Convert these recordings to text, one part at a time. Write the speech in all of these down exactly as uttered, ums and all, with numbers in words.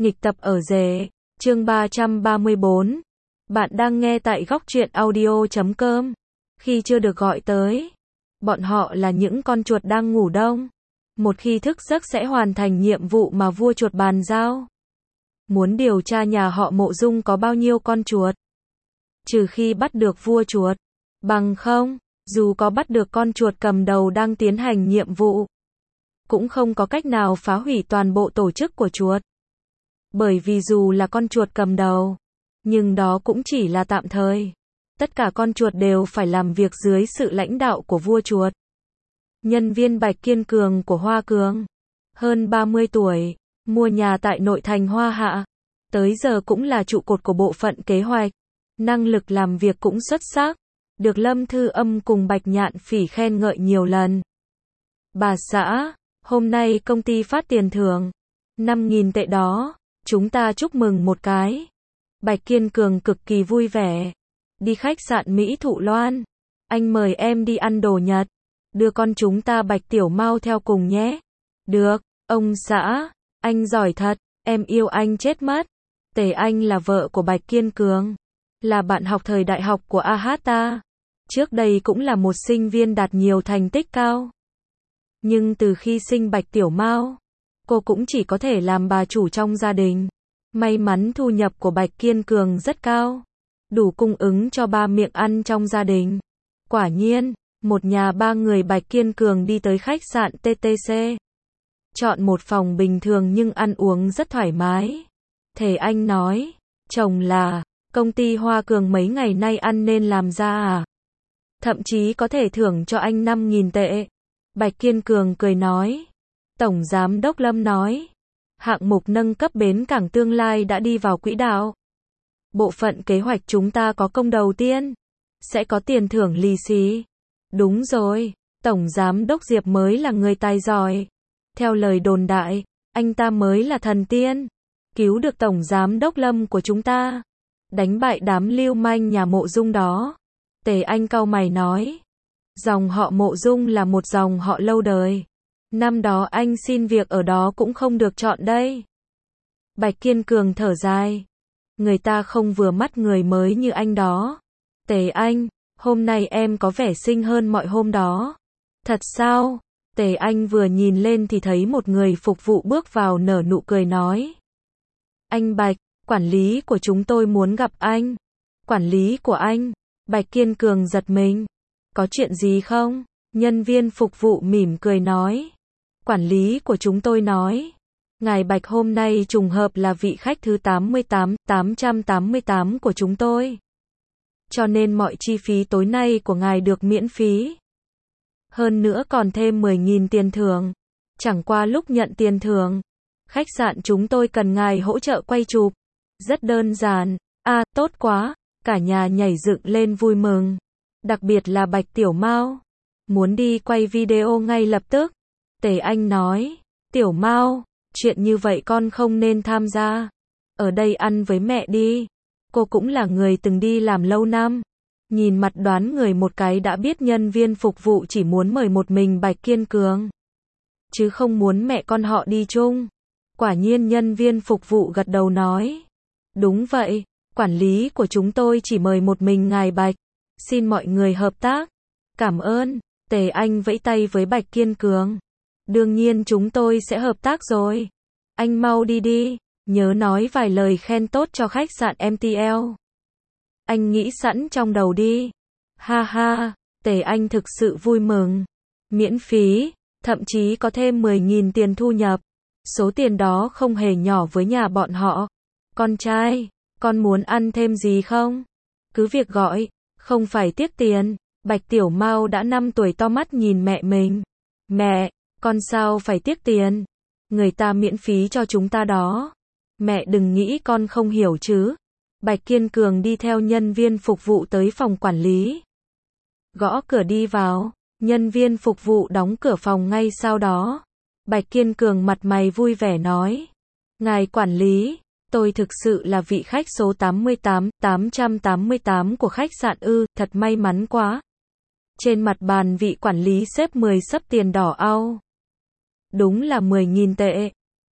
Nghịch tập ở rể, chương ba trăm ba mươi bốn. Bạn đang nghe tại góc truyện audio chấm com. Khi chưa được gọi tới, bọn họ là những con chuột đang ngủ đông. Một khi thức giấc sẽ hoàn thành nhiệm vụ mà vua chuột bàn giao. Muốn điều tra nhà họ Mộ Dung có bao nhiêu con chuột. Trừ khi bắt được vua chuột. Bằng không, dù có bắt được con chuột cầm đầu đang tiến hành nhiệm vụ, cũng không có cách nào phá hủy toàn bộ tổ chức của chuột. Bởi vì dù là con chuột cầm đầu, nhưng đó cũng chỉ là tạm thời. Tất cả con chuột đều phải làm việc dưới sự lãnh đạo của vua chuột. Nhân viên Bạch Kiên Cường của Hoa Cường, hơn ba mươi tuổi, mua nhà tại nội thành Hoa Hạ, tới giờ cũng là trụ cột của bộ phận kế hoạch. Năng lực làm việc cũng xuất sắc, được Lâm Thư Âm cùng Bạch Nhạn Phỉ khen ngợi nhiều lần. Bà xã, hôm nay công ty phát tiền thưởng, năm nghìn tệ đó, chúng ta chúc mừng một cái. Bạch Kiên Cường cực kỳ vui vẻ. Đi khách sạn Mỹ Thụ Loan. Anh mời em đi ăn đồ Nhật. Đưa con chúng ta Bạch Tiểu Mau theo cùng nhé. Được, ông xã, anh giỏi thật, em yêu anh chết mất. Tề Anh là vợ của Bạch Kiên Cường, là bạn học thời đại học của a hát ta. Trước đây cũng là một sinh viên đạt nhiều thành tích cao. Nhưng từ khi sinh Bạch Tiểu Mau, cô cũng chỉ có thể làm bà chủ trong gia đình. May mắn thu nhập của Bạch Kiên Cường rất cao, đủ cung ứng cho ba miệng ăn trong gia đình. Quả nhiên, một nhà ba người Bạch Kiên Cường đi tới khách sạn tê tê xê. Chọn một phòng bình thường nhưng ăn uống rất thoải mái. Thề Anh nói, chồng là, công ty Hoa Cường mấy ngày nay ăn nên làm ra à? Thậm chí có thể thưởng cho anh năm nghìn tệ. Bạch Kiên Cường cười nói. Tổng Giám đốc Lâm nói, hạng mục nâng cấp bến cảng tương lai đã đi vào quỹ đạo. Bộ phận kế hoạch chúng ta có công đầu tiên, sẽ có tiền thưởng lì xì. Đúng rồi, Tổng Giám đốc Diệp mới là người tài giỏi. Theo lời đồn đại, anh ta mới là thần tiên, cứu được Tổng Giám đốc Lâm của chúng ta, đánh bại đám lưu manh nhà Mộ Dung đó. Tề Anh cau mày nói, dòng họ Mộ Dung là một dòng họ lâu đời. Năm đó anh xin việc ở đó cũng không được chọn đây. Bạch Kiên Cường thở dài. Người ta không vừa mắt người mới như anh đó. Tề Anh, hôm nay em có vẻ xinh hơn mọi hôm đó. Thật sao? Tề Anh vừa nhìn lên thì thấy một người phục vụ bước vào nở nụ cười nói. Anh Bạch, quản lý của chúng tôi muốn gặp anh. Quản lý của anh? Bạch Kiên Cường giật mình. Có chuyện gì không? Nhân viên phục vụ mỉm cười nói. Quản lý của chúng tôi nói, ngài Bạch hôm nay trùng hợp là vị khách thứ tám mươi tám, tám trăm tám mươi tám của chúng tôi. Cho nên mọi chi phí tối nay của ngài được miễn phí. Hơn nữa còn thêm mười nghìn tiền thưởng. Chẳng qua lúc nhận tiền thưởng, khách sạn chúng tôi cần ngài hỗ trợ quay chụp. Rất đơn giản. À, tốt quá. Cả nhà nhảy dựng lên vui mừng. Đặc biệt là Bạch Tiểu Mau. Muốn đi quay video ngay lập tức. Tề Anh nói, Tiểu Mau, chuyện như vậy con không nên tham gia. Ở đây ăn với mẹ đi. Cô cũng là người từng đi làm lâu năm. Nhìn mặt đoán người một cái đã biết nhân viên phục vụ chỉ muốn mời một mình Bạch Kiên Cường, chứ không muốn mẹ con họ đi chung. Quả nhiên nhân viên phục vụ gật đầu nói. Đúng vậy, quản lý của chúng tôi chỉ mời một mình ngài Bạch. Xin mọi người hợp tác. Cảm ơn. Tề Anh vẫy tay với Bạch Kiên Cường. Đương nhiên chúng tôi sẽ hợp tác rồi. Anh mau đi đi, nhớ nói vài lời khen tốt cho khách sạn em tê lờ. Anh nghĩ sẵn trong đầu đi. Ha ha, Tề Anh thực sự vui mừng. Miễn phí, thậm chí có thêm mười nghìn tiền thu nhập. Số tiền đó không hề nhỏ với nhà bọn họ. Con trai, con muốn ăn thêm gì không? Cứ việc gọi, không phải tiếc tiền. Bạch Tiểu Mau đã năm tuổi to mắt nhìn mẹ mình. Mẹ, con sao phải tiếc tiền? Người ta miễn phí cho chúng ta đó. Mẹ đừng nghĩ con không hiểu chứ. Bạch Kiên Cường đi theo nhân viên phục vụ tới phòng quản lý. Gõ cửa đi vào, nhân viên phục vụ đóng cửa phòng ngay sau đó. Bạch Kiên Cường mặt mày vui vẻ nói. Ngài quản lý, tôi thực sự là vị khách số tám mươi tám, tám trăm tám mươi tám của khách sạn ư, thật may mắn quá. Trên mặt bàn vị quản lý xếp mười xấp tiền đỏ au. Đúng là mười nghìn tệ.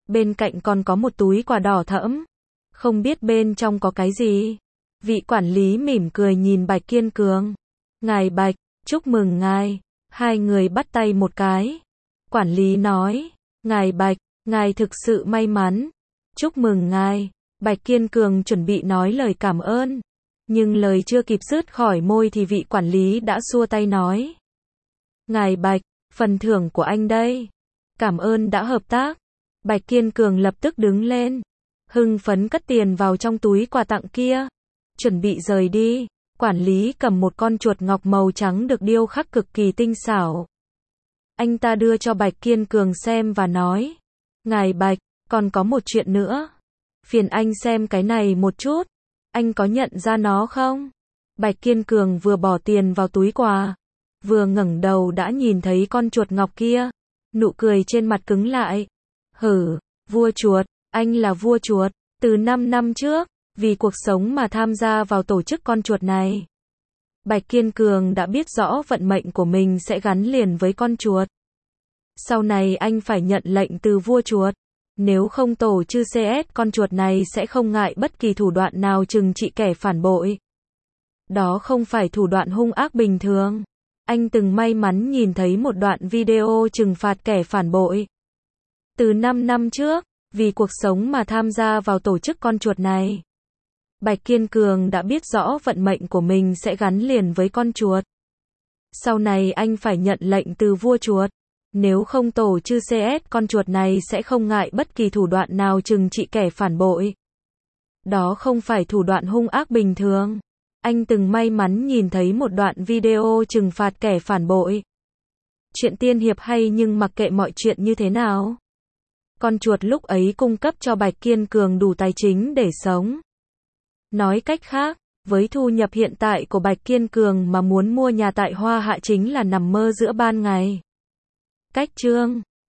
Bên cạnh còn có một túi quà đỏ thẫm. Không biết bên trong có cái gì. Vị quản lý mỉm cười nhìn Bạch Kiên Cường. Ngài Bạch, chúc mừng ngài. Hai người bắt tay một cái. Quản lý nói, ngài Bạch, ngài thực sự may mắn. Chúc mừng ngài. Bạch Kiên Cường chuẩn bị nói lời cảm ơn. Nhưng lời chưa kịp dứt khỏi môi thì vị quản lý đã xua tay nói. Ngài Bạch, phần thưởng của anh đây. Cảm ơn đã hợp tác. Bạch Kiên Cường lập tức đứng lên. Hưng phấn cất tiền vào trong túi quà tặng kia. Chuẩn bị rời đi. Quản lý cầm một con chuột ngọc màu trắng được điêu khắc cực kỳ tinh xảo. Anh ta đưa cho Bạch Kiên Cường xem và nói. Ngài Bạch, còn có một chuyện nữa. Phiền anh xem cái này một chút. Anh có nhận ra nó không? Bạch Kiên Cường vừa bỏ tiền vào túi quà, vừa ngẩng đầu đã nhìn thấy con chuột ngọc kia. Nụ cười trên mặt cứng lại. Hử, vua chuột, anh là vua chuột. Từ năm năm trước, vì cuộc sống mà tham gia vào tổ chức con chuột này. Bạch Kiên Cường đã biết rõ vận mệnh của mình sẽ gắn liền với con chuột. Sau này anh phải nhận lệnh từ vua chuột. Nếu không tổ chư xê ét con chuột này sẽ không ngại bất kỳ thủ đoạn nào trừng trị kẻ phản bội. Đó không phải thủ đoạn hung ác bình thường. Anh từng may mắn nhìn thấy một đoạn video trừng phạt kẻ phản bội. Từ năm năm trước, vì cuộc sống mà tham gia vào tổ chức con chuột này. Bạch Kiên Cường đã biết rõ vận mệnh của mình sẽ gắn liền với con chuột. Sau này anh phải nhận lệnh từ vua chuột. Nếu không tổ chư xê ét con chuột này sẽ không ngại bất kỳ thủ đoạn nào trừng trị kẻ phản bội. Đó không phải thủ đoạn hung ác bình thường. Anh từng may mắn nhìn thấy một đoạn video trừng phạt kẻ phản bội. Chuyện tiên hiệp hay nhưng mặc kệ mọi chuyện như thế nào. Con chuột lúc ấy cung cấp cho Bạch Kiên Cường đủ tài chính để sống. Nói cách khác, với thu nhập hiện tại của Bạch Kiên Cường mà muốn mua nhà tại Hoa Hạ chính là nằm mơ giữa ban ngày. Cách chương